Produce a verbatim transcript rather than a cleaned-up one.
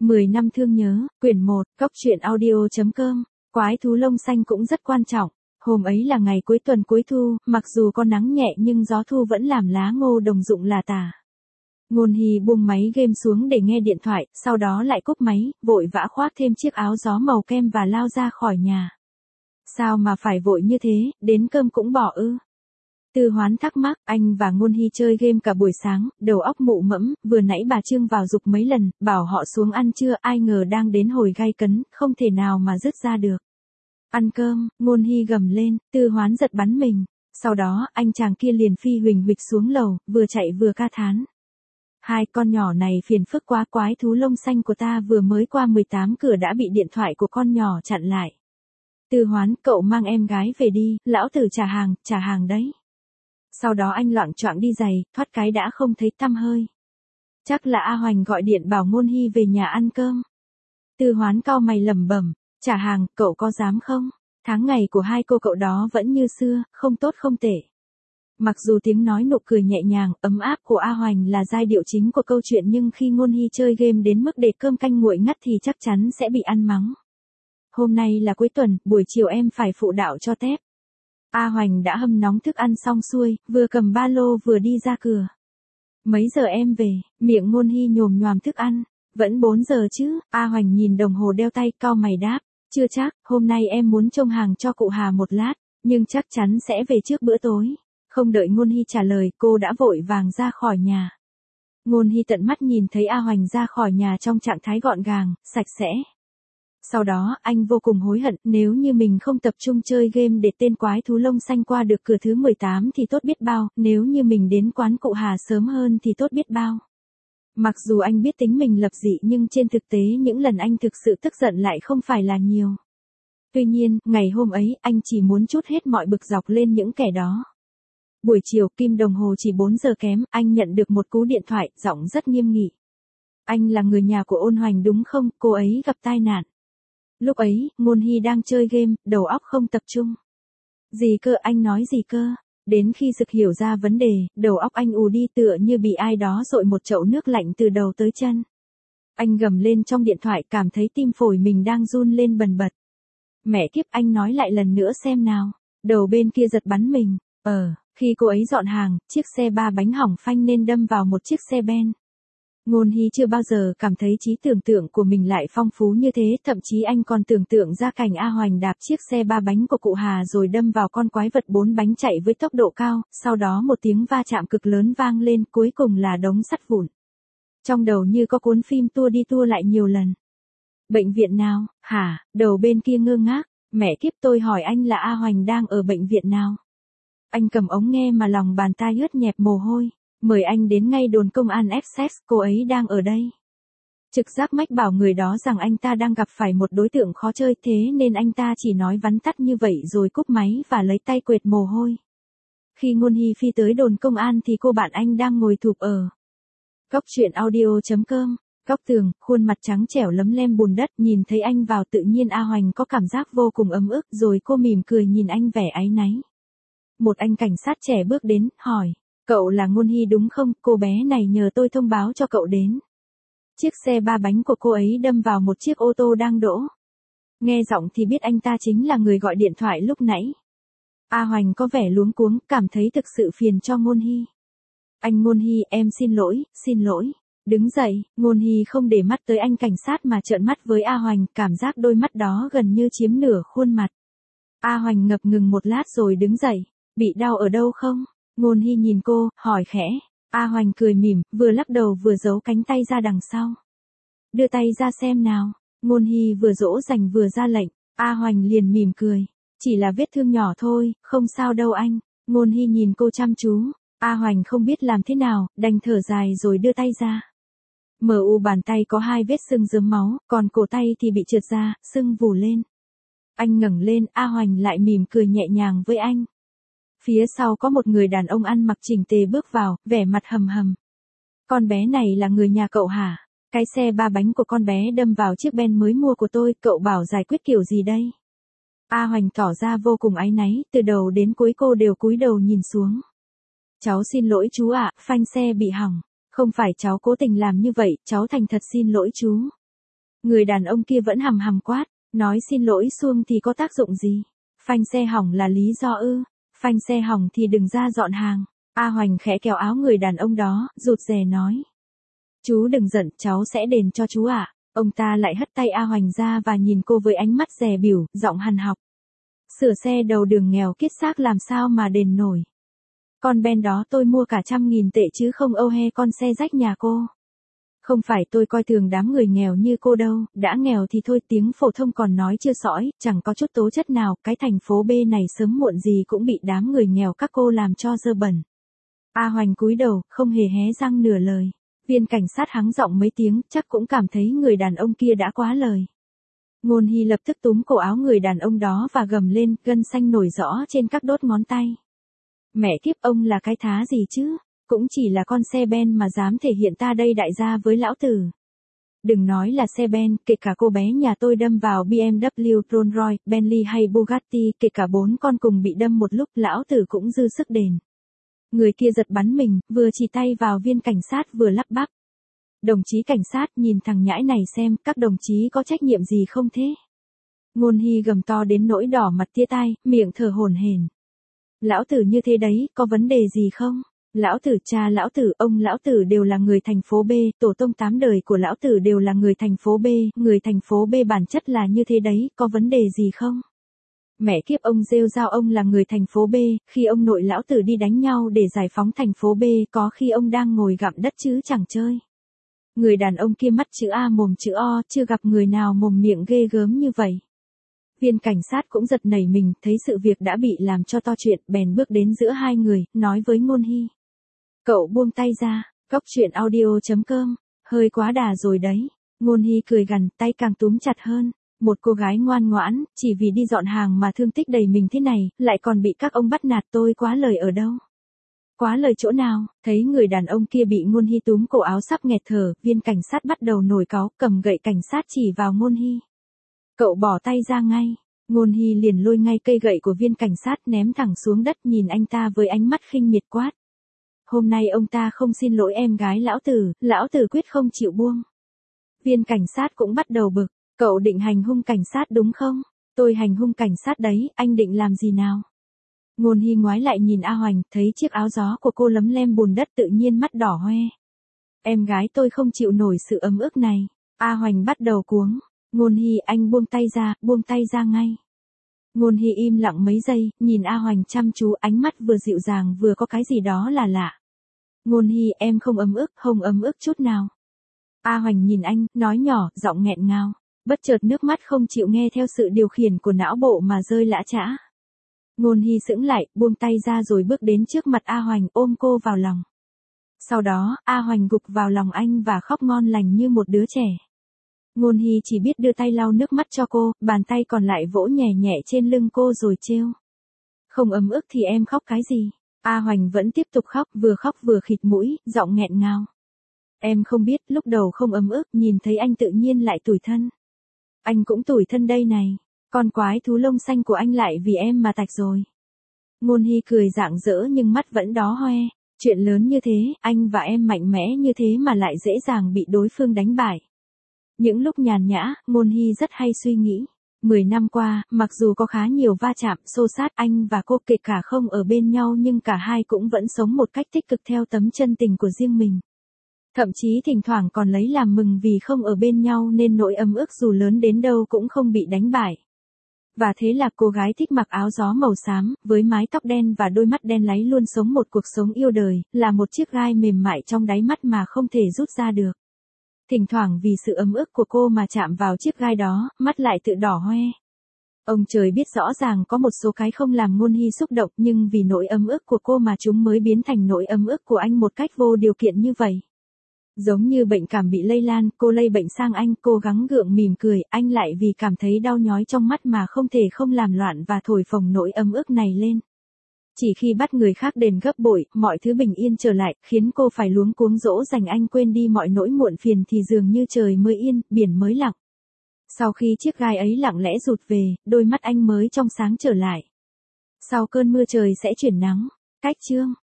mười năm thương nhớ, quyển một, cốc truyện audio chấm com. Quái thú lông xanh cũng rất quan trọng. Hôm ấy là ngày cuối tuần cuối thu, mặc dù có nắng nhẹ nhưng gió thu vẫn làm lá ngô đồng rụng là tả. Ngôn Hy buông máy game xuống để nghe điện thoại, sau đó lại cúp máy, vội vã khoác thêm chiếc áo gió màu kem và lao ra khỏi nhà. Sao mà phải vội như thế, đến cơm cũng bỏ ư? Tư Hoán thắc mắc, anh và Ngôn Hy chơi game cả buổi sáng, đầu óc mụ mẫm, vừa nãy bà Trương vào giục mấy lần, bảo họ xuống ăn trưa, ai ngờ đang đến hồi gay cấn, không thể nào mà dứt ra được. Ăn cơm, Ngôn Hy gầm lên, Tư Hoán giật bắn mình. Sau đó, anh chàng kia liền phi huỳnh huỵch xuống lầu, vừa chạy vừa ca thán. Hai con nhỏ này phiền phức quá, quái thú lông xanh của ta vừa mới qua mười tám cửa đã bị điện thoại của con nhỏ chặn lại. Tư Hoán, cậu mang em gái về đi, lão tử trả hàng, trả hàng đấy. Sau đó anh loạng choạng đi giày, thoát cái đã không thấy tăm hơi. Chắc là A Hoành gọi điện bảo Ngôn Hy về nhà ăn cơm. Tư Hoán cau mày lẩm bẩm, trả hàng, cậu có dám không? Tháng ngày của hai cô cậu đó vẫn như xưa, không tốt không tệ. Mặc dù tiếng nói nụ cười nhẹ nhàng, ấm áp của A Hoành là giai điệu chính của câu chuyện nhưng khi Ngôn Hy chơi game đến mức để cơm canh nguội ngắt thì chắc chắn sẽ bị ăn mắng. Hôm nay là cuối tuần, buổi chiều em phải phụ đạo cho tép. A Hoành đã hâm nóng thức ăn xong xuôi, vừa cầm ba lô vừa đi ra cửa. Mấy giờ em về? Miệng Ngôn Hy nhồm nhoàm thức ăn. Vẫn bốn giờ chứ? A Hoành nhìn đồng hồ đeo tay, cau mày đáp. Chưa chắc, hôm nay em muốn trông hàng cho cụ Hà một lát, nhưng chắc chắn sẽ về trước bữa tối. Không đợi Ngôn Hy trả lời, cô đã vội vàng ra khỏi nhà. Ngôn Hy tận mắt nhìn thấy A Hoành ra khỏi nhà trong trạng thái gọn gàng, sạch sẽ. Sau đó, anh vô cùng hối hận, nếu như mình không tập trung chơi game để tên quái thú lông xanh qua được cửa thứ mười tám thì tốt biết bao, nếu như mình đến quán cụ Hà sớm hơn thì tốt biết bao. Mặc dù anh biết tính mình lập dị nhưng trên thực tế những lần anh thực sự tức giận lại không phải là nhiều. Tuy nhiên, ngày hôm ấy, anh chỉ muốn trút hết mọi bực dọc lên những kẻ đó. Buổi chiều, kim đồng hồ chỉ bốn giờ kém, anh nhận được một cú điện thoại, giọng rất nghiêm nghị. Anh là người nhà của Ôn Hoành đúng không? Cô ấy gặp tai nạn. Lúc ấy, Ngôn Hy đang chơi game, đầu óc không tập trung. Gì cơ, anh nói gì cơ? Đến khi sực hiểu ra vấn đề, đầu óc anh ù đi tựa như bị ai đó dội một chậu nước lạnh từ đầu tới chân. Anh gầm lên trong điện thoại, cảm thấy tim phổi mình đang run lên bần bật. Mẹ kiếp, anh nói lại lần nữa xem nào. Đầu bên kia giật bắn mình. Ờ, khi cô ấy dọn hàng, chiếc xe ba bánh hỏng phanh nên đâm vào một chiếc xe ben. Ngôn Hy chưa bao giờ cảm thấy trí tưởng tượng của mình lại phong phú như thế, thậm chí anh còn tưởng tượng ra cảnh A Hoành đạp chiếc xe ba bánh của cụ Hà rồi đâm vào con quái vật bốn bánh chạy với tốc độ cao, sau đó một tiếng va chạm cực lớn vang lên, cuối cùng là đống sắt vụn. Trong đầu như có cuốn phim tua đi tua lại nhiều lần. Bệnh viện nào? Hả? Đầu bên kia ngơ ngác. Mẹ kiếp, tôi hỏi anh là A Hoành đang ở bệnh viện nào? Anh cầm ống nghe mà lòng bàn tay ướt nhẹp mồ hôi. Mời anh đến ngay đồn công an Essex, cô ấy đang ở đây. Trực giác mách bảo người đó rằng anh ta đang gặp phải một đối tượng khó chơi, thế nên anh ta chỉ nói vắn tắt như vậy rồi cúp máy và lấy tay quệt mồ hôi. Khi Ngôn Hy phi tới đồn công an thì cô bạn anh đang ngồi thụp ở cốc truyện audio chấm com. Góc tường, khuôn mặt trắng trẻo lấm lem bùn đất, nhìn thấy anh vào tự nhiên A Hoành có cảm giác vô cùng ấm ức, rồi cô mỉm cười nhìn anh vẻ áy náy. Một anh cảnh sát trẻ bước đến, hỏi. Cậu là Ngôn Hy đúng không? Cô bé này nhờ tôi thông báo cho cậu đến. Chiếc xe ba bánh của cô ấy đâm vào một chiếc ô tô đang đỗ. Nghe giọng thì biết anh ta chính là người gọi điện thoại lúc nãy. A Hoành có vẻ luống cuống, cảm thấy thực sự phiền cho Ngôn Hy. Anh Ngôn Hy, em xin lỗi, xin lỗi. Đứng dậy, Ngôn Hy không để mắt tới anh cảnh sát mà trợn mắt với A Hoành, cảm giác đôi mắt đó gần như chiếm nửa khuôn mặt. A Hoành ngập ngừng một lát rồi đứng dậy. Bị đau ở đâu không? Ngôn Hy nhìn cô, hỏi khẽ. A Hoành cười mỉm, vừa lắc đầu vừa giấu cánh tay ra đằng sau. Đưa tay ra xem nào. Ngôn Hy vừa dỗ dành vừa ra lệnh. A Hoành liền mỉm cười. Chỉ là vết thương nhỏ thôi, không sao đâu anh. Ngôn Hy nhìn cô chăm chú. A Hoành không biết làm thế nào, đành thở dài rồi đưa tay ra. Mờ u bàn tay có hai vết sưng rớm máu, còn cổ tay thì bị trượt ra, sưng vù lên. Anh ngẩng lên, A Hoành lại mỉm cười nhẹ nhàng với anh. Phía sau có một người đàn ông ăn mặc chỉnh tề bước vào, vẻ mặt hầm hầm. Con bé này là người nhà cậu hả? Cái xe ba bánh của con bé đâm vào chiếc Ben mới mua của tôi, cậu bảo giải quyết kiểu gì đây? A Hoành tỏ ra vô cùng áy náy, từ đầu đến cuối cô đều cúi đầu nhìn xuống. Cháu xin lỗi chú ạ, phanh xe bị hỏng. Không phải cháu cố tình làm như vậy, cháu thành thật xin lỗi chú. Người đàn ông kia vẫn hầm hầm quát, nói xin lỗi xuông thì có tác dụng gì? Phanh xe hỏng là lý do ư? Phanh xe hỏng thì đừng ra dọn hàng. A Hoành khẽ kéo áo người đàn ông đó, rụt rè nói. Chú đừng giận, cháu sẽ đền cho chú ạ. À. Ông ta lại hất tay A Hoành ra và nhìn cô với ánh mắt dè bỉu, giọng hằn học. Sửa xe đầu đường nghèo kiết xác làm sao mà đền nổi. Con Ben đó tôi mua cả trăm nghìn tệ chứ không âu he con xe rách nhà cô. Không phải tôi coi thường đám người nghèo như cô đâu, đã nghèo thì thôi tiếng phổ thông còn nói chưa sõi, chẳng có chút tố chất nào, cái thành phố B này sớm muộn gì cũng bị đám người nghèo các cô làm cho dơ bẩn. A Hoành cúi đầu, không hề hé răng nửa lời. Viên cảnh sát hắng giọng mấy tiếng, chắc cũng cảm thấy người đàn ông kia đã quá lời. Ngôn Hy lập tức túm cổ áo người đàn ông đó và gầm lên, gân xanh nổi rõ trên các đốt ngón tay. Mẹ kiếp ông là cái thá gì chứ? Cũng chỉ là con xe Ben mà dám thể hiện ta đây đại gia với lão tử. Đừng nói là xe Ben, kể cả cô bé nhà tôi đâm vào B M W, Rolls-Royce, Bentley hay Bugatti, kể cả bốn con cùng bị đâm một lúc lão tử cũng dư sức đền. Người kia giật bắn mình, vừa chỉ tay vào viên cảnh sát vừa lắp bắp. Đồng chí cảnh sát nhìn thằng nhãi này xem, các đồng chí có trách nhiệm gì không thế? Ngôn Hy gầm to đến nỗi đỏ mặt tía tai, miệng thở hổn hển. Lão tử như thế đấy, có vấn đề gì không? Lão tử cha lão tử, ông lão tử đều là người thành phố B, tổ tông tám đời của lão tử đều là người thành phố B, người thành phố B bản chất là như thế đấy, có vấn đề gì không? Mẹ kiếp ông rêu rao ông là người thành phố B, khi ông nội lão tử đi đánh nhau để giải phóng thành phố B, có khi ông đang ngồi gặm đất chứ chẳng chơi. Người đàn ông kia mắt chữ A mồm chữ O, chưa gặp người nào mồm miệng ghê gớm như vậy. Viên cảnh sát cũng giật nảy mình, thấy sự việc đã bị làm cho to chuyện, bèn bước đến giữa hai người, nói với Ngôn Hy. Cậu buông tay ra, cóc truyện audio chấm com, hơi quá đà rồi đấy. Ngôn Hy cười gằn, tay càng túm chặt hơn. Một cô gái ngoan ngoãn, chỉ vì đi dọn hàng mà thương tích đầy mình thế này, lại còn bị các ông bắt nạt tôi quá lời ở đâu. Quá lời chỗ nào, thấy người đàn ông kia bị Ngôn Hy túm cổ áo sắp nghẹt thở, viên cảnh sát bắt đầu nổi cáu, cầm gậy cảnh sát chỉ vào Ngôn Hy. Cậu bỏ tay ra ngay. Ngôn Hy liền lôi ngay cây gậy của viên cảnh sát ném thẳng xuống đất nhìn anh ta với ánh mắt khinh miệt quát. Hôm nay ông ta không xin lỗi em gái lão tử, lão tử quyết không chịu buông. Viên cảnh sát cũng bắt đầu bực. Cậu định hành hung cảnh sát đúng không? Tôi hành hung cảnh sát đấy, anh định làm gì nào? Ngôn Hy ngoái lại nhìn A Hoành, thấy chiếc áo gió của cô lấm lem bùn đất tự nhiên mắt đỏ hoe. Em gái tôi không chịu nổi sự ấm ức này. A Hoành bắt đầu cuống. Ngôn Hy anh buông tay ra, buông tay ra ngay. Ngôn Hy im lặng mấy giây, nhìn A Hoành chăm chú, ánh mắt vừa dịu dàng vừa có cái gì đó là lạ. Ngôn Hy em không ấm ức, không ấm ức chút nào. A Hoành nhìn anh, nói nhỏ, giọng nghẹn ngào. Bất chợt nước mắt không chịu nghe theo sự điều khiển của não bộ mà rơi lã chã. Ngôn Hy sững lại, buông tay ra rồi bước đến trước mặt A Hoành ôm cô vào lòng. Sau đó, A Hoành gục vào lòng anh và khóc ngon lành như một đứa trẻ. Ngôn Hy chỉ biết đưa tay lau nước mắt cho cô, bàn tay còn lại vỗ nhẹ nhẹ trên lưng cô rồi trêu. Không ấm ức thì em khóc cái gì? A Hoành vẫn tiếp tục khóc, vừa khóc vừa khịt mũi, giọng nghẹn ngào. Em không biết, lúc đầu không ấm ức, nhìn thấy anh tự nhiên lại tủi thân. Anh cũng tủi thân đây này, con quái thú lông xanh của anh lại vì em mà tạch rồi. Ngôn Hy cười rạng rỡ nhưng mắt vẫn đó hoe, chuyện lớn như thế, anh và em mạnh mẽ như thế mà lại dễ dàng bị đối phương đánh bại. Những lúc nhàn nhã, Ngôn Hy rất hay suy nghĩ. Mười năm qua, mặc dù có khá nhiều va chạm, xô sát anh và cô kể cả không ở bên nhau nhưng cả hai cũng vẫn sống một cách tích cực theo tấm chân tình của riêng mình. Thậm chí thỉnh thoảng còn lấy làm mừng vì không ở bên nhau nên nỗi ấm ức dù lớn đến đâu cũng không bị đánh bại. Và thế là cô gái thích mặc áo gió màu xám, với mái tóc đen và đôi mắt đen láy luôn sống một cuộc sống yêu đời, là một chiếc gai mềm mại trong đáy mắt mà không thể rút ra được. Thỉnh thoảng vì sự ấm ức của cô mà chạm vào chiếc gai đó, mắt lại tự đỏ hoe. Ông trời biết rõ ràng có một số cái không làm Ngôn Hy xúc động nhưng vì nỗi ấm ức của cô mà chúng mới biến thành nỗi ấm ức của anh một cách vô điều kiện như vậy. Giống như bệnh cảm bị lây lan, cô lây bệnh sang anh, cố gắng gượng mỉm cười, anh lại vì cảm thấy đau nhói trong mắt mà không thể không làm loạn và thổi phồng nỗi ấm ức này lên. Chỉ khi bắt người khác đền gấp bội, mọi thứ bình yên trở lại, khiến cô phải luống cuống dỗ dành anh quên đi mọi nỗi muộn phiền thì dường như trời mới yên, biển mới lặng. Sau khi chiếc gai ấy lặng lẽ rụt về, đôi mắt anh mới trong sáng trở lại. Sau cơn mưa trời sẽ chuyển nắng. Cách chương